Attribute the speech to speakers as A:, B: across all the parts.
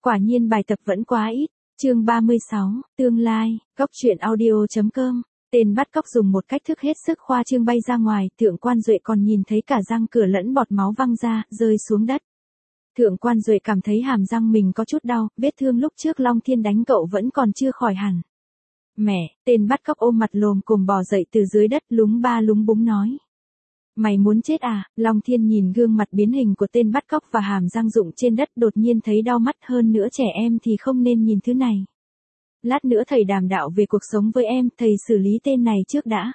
A: Quả nhiên bài tập vẫn quá ít. Chương 36, tương lai, góc truyện audio.com. Tên bắt cóc dùng một cách thức hết sức khoa trương bay ra ngoài, Thượng Quan Duệ còn nhìn thấy cả răng cửa lẫn bọt máu văng ra, rơi xuống đất. Thượng Quan Duệ cảm thấy hàm răng mình có chút đau, vết thương lúc trước Long Thiên đánh cậu vẫn còn chưa khỏi hẳn. Mẹ, tên bắt cóc ôm mặt lồm cồm bò dậy từ dưới đất, lúng ba lúng búng nói. Mày muốn chết à? Long Thiên nhìn gương mặt biến hình của tên bắt cóc và hàm răng rụng trên đất, đột nhiên thấy đau mắt, hơn nữa trẻ em thì không nên nhìn thứ này. Lát nữa thầy đàm đạo về cuộc sống với em, thầy xử lý tên này trước đã.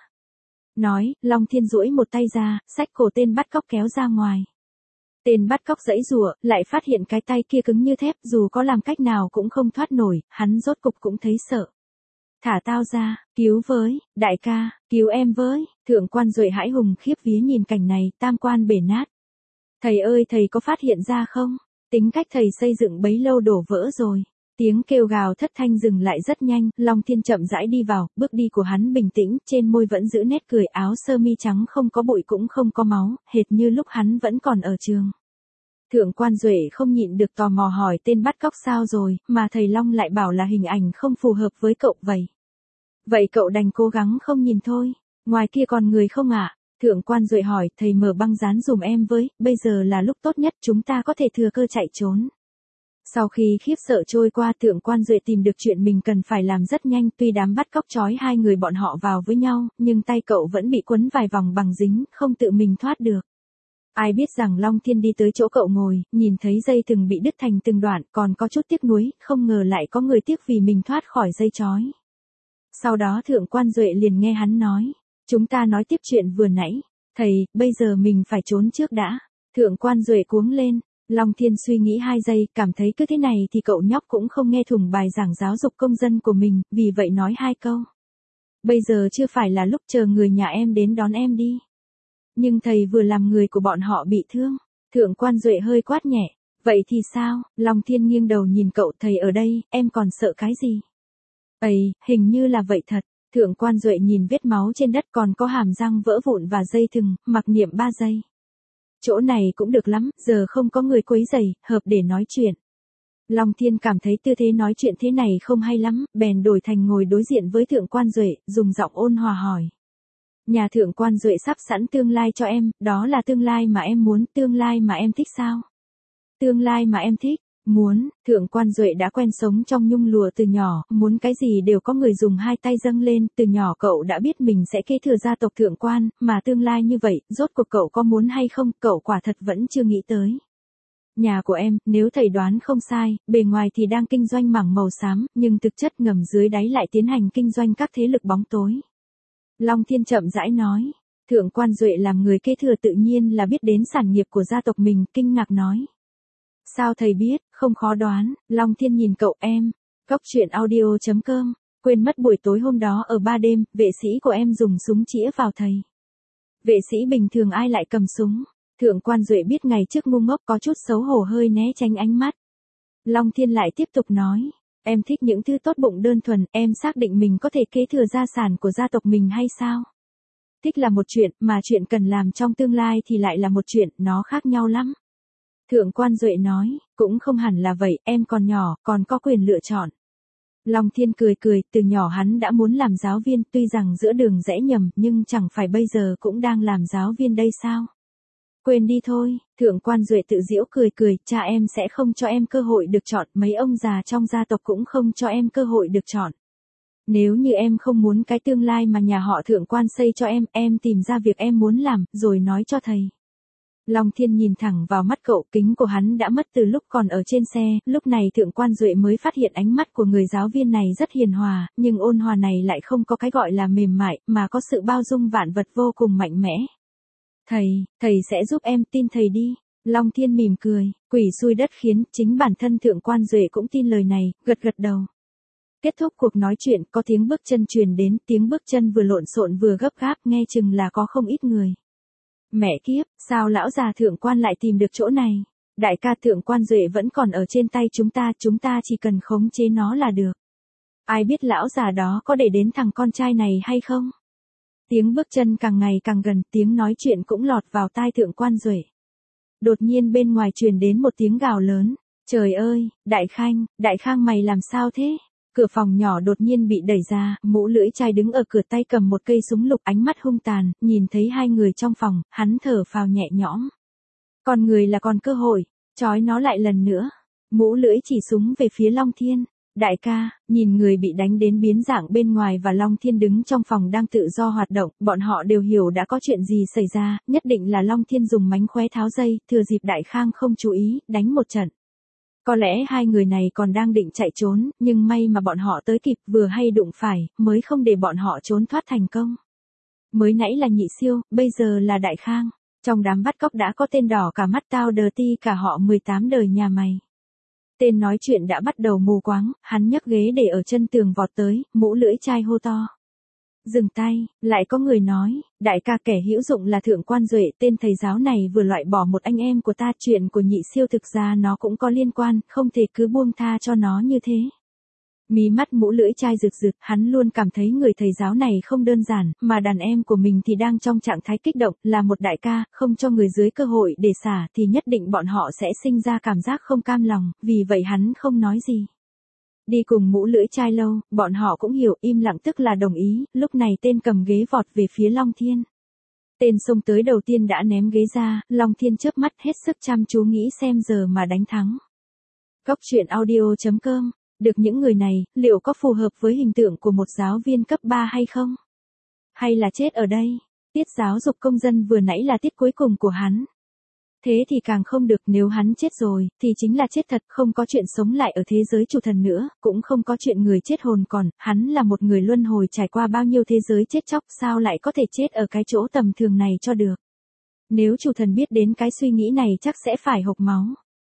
A: Nói, Long Thiên duỗi một tay ra, xách cổ tên bắt cóc kéo ra ngoài. Tên bắt cóc giãy giụa, lại phát hiện cái tay kia cứng như thép, dù có làm cách nào cũng không thoát nổi, hắn rốt cục cũng thấy sợ. Thả tao ra, cứu với, đại ca, cứu em với. Thượng Quan Duệ hãi hùng khiếp vía nhìn cảnh này, tam quan bể nát. Thầy ơi, thầy có phát hiện ra không? Tính cách thầy xây dựng bấy lâu đổ vỡ rồi. Tiếng kêu gào thất thanh dừng lại rất nhanh, Long Thiên chậm rãi đi vào, bước đi của hắn bình tĩnh, trên môi vẫn giữ nét cười, áo sơ mi trắng không có bụi cũng không có máu, hệt như lúc hắn vẫn còn ở trường. Thượng Quan Duệ không nhịn được tò mò hỏi tên bắt cóc sao rồi, mà thầy Long lại bảo là hình ảnh không phù hợp với cậu vậy. Vậy cậu đành cố gắng không nhìn thôi, ngoài kia còn người không ạ? Thượng Quan Duệ hỏi, thầy mở băng dán dùm em với, bây giờ là lúc tốt nhất chúng ta có thể thừa cơ chạy trốn. Sau khi khiếp sợ trôi qua, Thượng Quan Duệ tìm được chuyện mình cần phải làm rất nhanh, tuy đám bắt cóc trói hai người bọn họ vào với nhau, nhưng tay cậu vẫn bị quấn vài vòng bằng dính, không tự mình thoát được. Ai biết rằng Long Thiên đi tới chỗ cậu ngồi, nhìn thấy dây thừng bị đứt thành từng đoạn, còn có chút tiếc nuối, không ngờ lại có người tiếc vì mình thoát khỏi dây trói. Sau đó Thượng Quan Duệ liền nghe hắn nói, chúng ta nói tiếp chuyện vừa nãy, thầy, bây giờ mình phải trốn trước đã. Thượng Quan Duệ cuống lên, Long Thiên suy nghĩ 2 giây, cảm thấy cứ thế này thì cậu nhóc cũng không nghe thủng bài giảng giáo dục công dân của mình, vì vậy nói 2 câu. Bây giờ chưa phải là lúc, chờ người nhà em đến đón em đi. Nhưng thầy vừa làm người của bọn họ bị thương. Thượng Quan Duệ hơi quát nhẹ, vậy thì sao? Long Thiên nghiêng đầu nhìn cậu, thầy ở đây, em còn sợ cái gì? Ây, hình như là vậy thật. Thượng Quan Duệ nhìn vết máu trên đất, còn có hàm răng vỡ vụn và dây thừng, mặc niệm 3 giây. Chỗ này cũng được lắm, giờ không có người quấy rầy, hợp để nói chuyện. Long Thiên cảm thấy tư thế nói chuyện thế này không hay lắm, bèn đổi thành ngồi đối diện với Thượng Quan Duệ, dùng giọng ôn hòa hỏi. Nhà Thượng Quan Duệ sắp sẵn tương lai cho em, đó là tương lai mà em muốn, tương lai mà em thích sao? Tương lai mà em thích, muốn. Thượng Quan Duệ đã quen sống trong nhung lụa từ nhỏ, muốn cái gì đều có người dùng 2 tay dâng lên, từ nhỏ cậu đã biết mình sẽ kế thừa gia tộc Thượng Quan, mà tương lai như vậy, rốt cuộc cậu có muốn hay không, cậu quả thật vẫn chưa nghĩ tới. Nhà của em, nếu thầy đoán không sai, bề ngoài thì đang kinh doanh mảng màu xám, nhưng thực chất ngầm dưới đáy lại tiến hành kinh doanh các thế lực bóng tối. Long Thiên chậm rãi nói. Thượng Quan Duệ làm người kế thừa tự nhiên là biết đến sản nghiệp của gia tộc mình, kinh ngạc nói. Sao thầy biết, không khó đoán. Long Thiên nhìn cậu, em. Góc truyện audio.com. Quên mất buổi tối hôm đó ở 3 đêm, vệ sĩ của em dùng súng chĩa vào thầy. Vệ sĩ bình thường ai lại cầm súng? Thượng Quan Duệ biết ngày trước ngu ngốc, có chút xấu hổ hơi né tránh ánh mắt. Long Thiên lại tiếp tục nói. Em thích những thứ tốt bụng đơn thuần, em xác định mình có thể kế thừa gia sản của gia tộc mình hay sao? Thích là một chuyện, mà chuyện cần làm trong tương lai thì lại là một chuyện, nó khác nhau lắm. Thượng Quan Duệ nói, cũng không hẳn là vậy, em còn nhỏ, còn có quyền lựa chọn. Long Thiên cười cười, từ nhỏ hắn đã muốn làm giáo viên, tuy rằng giữa đường rẽ nhầm, nhưng chẳng phải bây giờ cũng đang làm giáo viên đây sao? Quên đi thôi. Thượng Quan Duệ tự giễu cười cười, cha em sẽ không cho em cơ hội được chọn, mấy ông già trong gia tộc cũng không cho em cơ hội được chọn. Nếu như em không muốn cái tương lai mà nhà họ Thượng Quan xây cho em tìm ra việc em muốn làm, rồi nói cho thầy. Long Thiên nhìn thẳng vào mắt cậu, kính của hắn đã mất từ lúc còn ở trên xe, lúc này Thượng Quan Duệ mới phát hiện ánh mắt của người giáo viên này rất hiền hòa, nhưng ôn hòa này lại không có cái gọi là mềm mại, mà có sự bao dung vạn vật vô cùng mạnh mẽ. Thầy sẽ giúp em, tin thầy đi. Long Thiên mỉm cười, quỷ xui đất khiến, chính bản thân Thượng Quan Duệ cũng tin lời này, gật gật đầu. Kết thúc cuộc nói chuyện, có tiếng bước chân truyền đến, tiếng bước chân vừa lộn xộn vừa gấp gáp, nghe chừng là có không ít người. Mẹ kiếp, sao lão già Thượng Quan lại tìm được chỗ này? Đại ca Thượng Quan Duệ vẫn còn ở trên tay chúng ta chỉ cần khống chế nó là được. Ai biết lão già đó có để đến thằng con trai này hay không? Tiếng bước chân càng ngày càng gần, tiếng nói chuyện cũng lọt vào tai Thượng Quan Duệ. Đột nhiên bên ngoài truyền đến một tiếng gào lớn. Trời ơi, Đại Khang mày làm sao thế? Cửa phòng nhỏ đột nhiên bị đẩy ra, Mũ Lưỡi Trai đứng ở cửa tay cầm một cây súng lục, ánh mắt hung tàn, nhìn thấy hai người trong phòng, hắn thở phào nhẹ nhõm. Con người là còn cơ hội, trói nó lại lần nữa. Mũ Lưỡi chỉ súng về phía Long Thiên. Đại ca, nhìn người bị đánh đến biến dạng bên ngoài và Long Thiên đứng trong phòng đang tự do hoạt động, bọn họ đều hiểu đã có chuyện gì xảy ra, nhất định là Long Thiên dùng mánh khóe tháo dây, thừa dịp Đại Khang không chú ý, đánh một trận. Có lẽ hai người này còn đang định chạy trốn, nhưng may mà bọn họ tới kịp, vừa hay đụng phải, mới không để bọn họ trốn thoát thành công. Mới nãy là Nhị Siêu, bây giờ là Đại Khang. Trong đám bắt cóc đã có tên đỏ cả mắt tao đờ ti cả họ 18 đời nhà mày. Tên nói chuyện đã bắt đầu mù quáng, hắn nhấc ghế để ở chân tường vọt tới, Mũ Lưỡi Trai hô to. Dừng tay, lại có người nói, đại ca kẻ hữu dụng là Thượng Quan Duệ, tên thầy giáo này vừa loại bỏ một anh em của ta, chuyện của Nhị Siêu thực ra nó cũng có liên quan, không thể cứ buông tha cho nó như thế. Mí mắt Mũ Lưỡi Trai rực rực, hắn luôn cảm thấy người thầy giáo này không đơn giản, mà đàn em của mình thì đang trong trạng thái kích động, là một đại ca, không cho người dưới cơ hội để xả thì nhất định bọn họ sẽ sinh ra cảm giác không cam lòng, vì vậy hắn không nói gì. Đi cùng Mũ Lưỡi Trai lâu, bọn họ cũng hiểu, im lặng tức là đồng ý, lúc này tên cầm ghế vọt về phía Long Thiên. Tên xông tới đầu tiên đã ném ghế ra, Long Thiên chớp mắt hết sức chăm chú nghĩ xem giờ mà đánh thắng. Cốc truyện audio.com. Được những người này, liệu có phù hợp với hình tượng của một giáo viên cấp 3 hay không? Hay là chết ở đây? Tiết giáo dục công dân vừa nãy là tiết cuối cùng của hắn. Thế thì càng không được, nếu hắn chết rồi, thì chính là chết thật, không có chuyện sống lại ở thế giới chủ thần nữa, cũng không có chuyện người chết hồn còn, hắn là một người luân hồi trải qua bao nhiêu thế giới chết chóc, sao lại có thể chết ở cái chỗ tầm thường này cho được. Nếu chủ thần biết đến cái suy nghĩ này chắc sẽ phải hộc máu.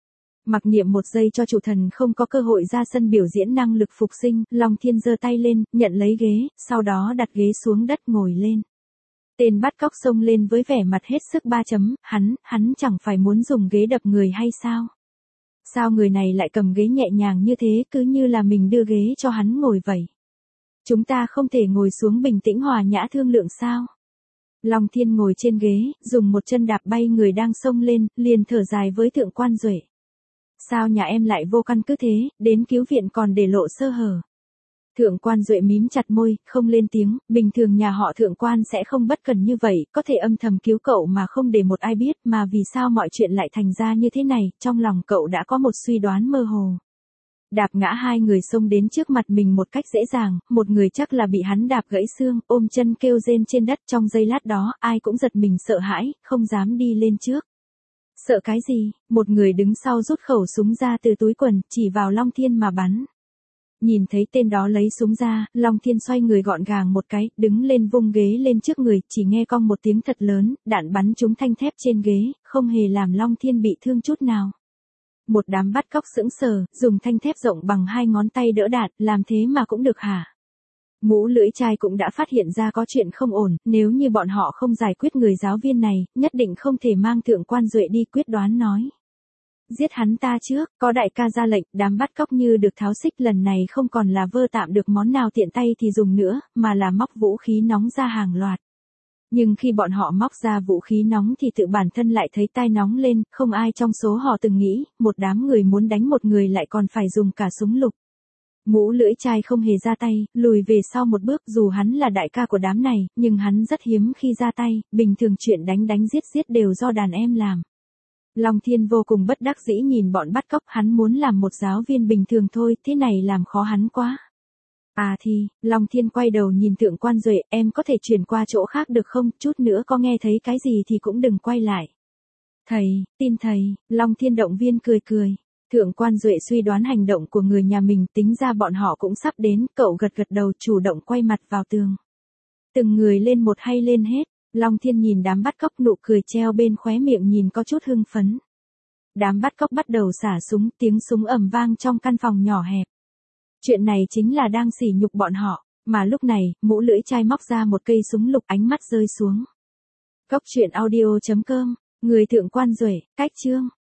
A: Mặc niệm một giây cho chủ thần không có cơ hội ra sân biểu diễn năng lực phục sinh, Long Thiên giơ tay lên, nhận lấy ghế, sau đó đặt ghế xuống đất ngồi lên. Tên bắt cóc xông lên với vẻ mặt hết sức ba chấm, hắn chẳng phải muốn dùng ghế đập người hay sao? Sao người này lại cầm ghế nhẹ nhàng như thế, cứ như là mình đưa ghế cho hắn ngồi vậy? Chúng ta không thể ngồi xuống bình tĩnh hòa nhã thương lượng sao? Long Thiên ngồi trên ghế, dùng một chân đạp bay người đang xông lên, liền thở dài với Thượng Quan Duệ. Sao nhà em lại vô căn cứ thế, đến cứu viện còn để lộ sơ hở? Thượng Quan Duệ mím chặt môi, không lên tiếng, bình thường nhà họ Thượng Quan sẽ không bất cần như vậy, có thể âm thầm cứu cậu mà không để một ai biết, mà vì sao mọi chuyện lại thành ra như thế này, trong lòng cậu đã có một suy đoán mơ hồ. Đạp ngã hai người xông đến trước mặt mình một cách dễ dàng, một người chắc là bị hắn đạp gãy xương, ôm chân kêu rên trên đất, trong giây lát đó, ai cũng giật mình sợ hãi, không dám đi lên trước. Sợ cái gì? Một người đứng sau rút khẩu súng ra từ túi quần, chỉ vào Long Thiên mà bắn. Nhìn thấy tên đó lấy súng ra, Long Thiên xoay người gọn gàng một cái, đứng lên vung ghế lên trước người, chỉ nghe cong một tiếng thật lớn, đạn bắn trúng thanh thép trên ghế, không hề làm Long Thiên bị thương chút nào. Một đám bắt cóc sững sờ, dùng thanh thép rộng bằng 2 ngón tay đỡ đạn, làm thế mà cũng được hả? Mũ Lưỡi Trai cũng đã phát hiện ra có chuyện không ổn, nếu như bọn họ không giải quyết người giáo viên này, nhất định không thể mang Thượng Quan Duệ đi, quyết đoán nói. Giết hắn ta trước, có đại ca ra lệnh, đám bắt cóc như được tháo xích, lần này không còn là vơ tạm được món nào tiện tay thì dùng nữa, mà là móc vũ khí nóng ra hàng loạt. Nhưng khi bọn họ móc ra vũ khí nóng thì tự bản thân lại thấy tai nóng lên, không ai trong số họ từng nghĩ, một đám người muốn đánh một người lại còn phải dùng cả súng lục. Mũ Lưỡi Trai không hề ra tay, lùi về sau một bước, dù hắn là đại ca của đám này, nhưng hắn rất hiếm khi ra tay, bình thường chuyện đánh giết đều do đàn em làm. Long Thiên vô cùng bất đắc dĩ nhìn bọn bắt cóc, hắn muốn làm một giáo viên bình thường thôi, thế này làm khó hắn quá. À thì, Long Thiên quay đầu nhìn Thượng Quan Duệ, em có thể chuyển qua chỗ khác được không, chút nữa có nghe thấy cái gì thì cũng đừng quay lại. Thầy, tin thầy, Long Thiên động viên cười cười. Thượng Quan Duệ suy đoán hành động của người nhà mình, tính ra bọn họ cũng sắp đến, cậu gật gật đầu chủ động quay mặt vào tường. Từng người lên một hay lên hết, Long Thiên nhìn đám bắt cóc, nụ cười treo bên khóe miệng nhìn có chút hưng phấn. Đám bắt cóc bắt đầu xả súng, tiếng súng ầm vang trong căn phòng nhỏ hẹp. Chuyện này chính là đang sỉ nhục bọn họ, mà lúc này, Mũ Lưỡi Trai móc ra một cây súng lục, ánh mắt rơi xuống. Cốc truyện audio.com, người Thượng Quan Duệ, cách chương.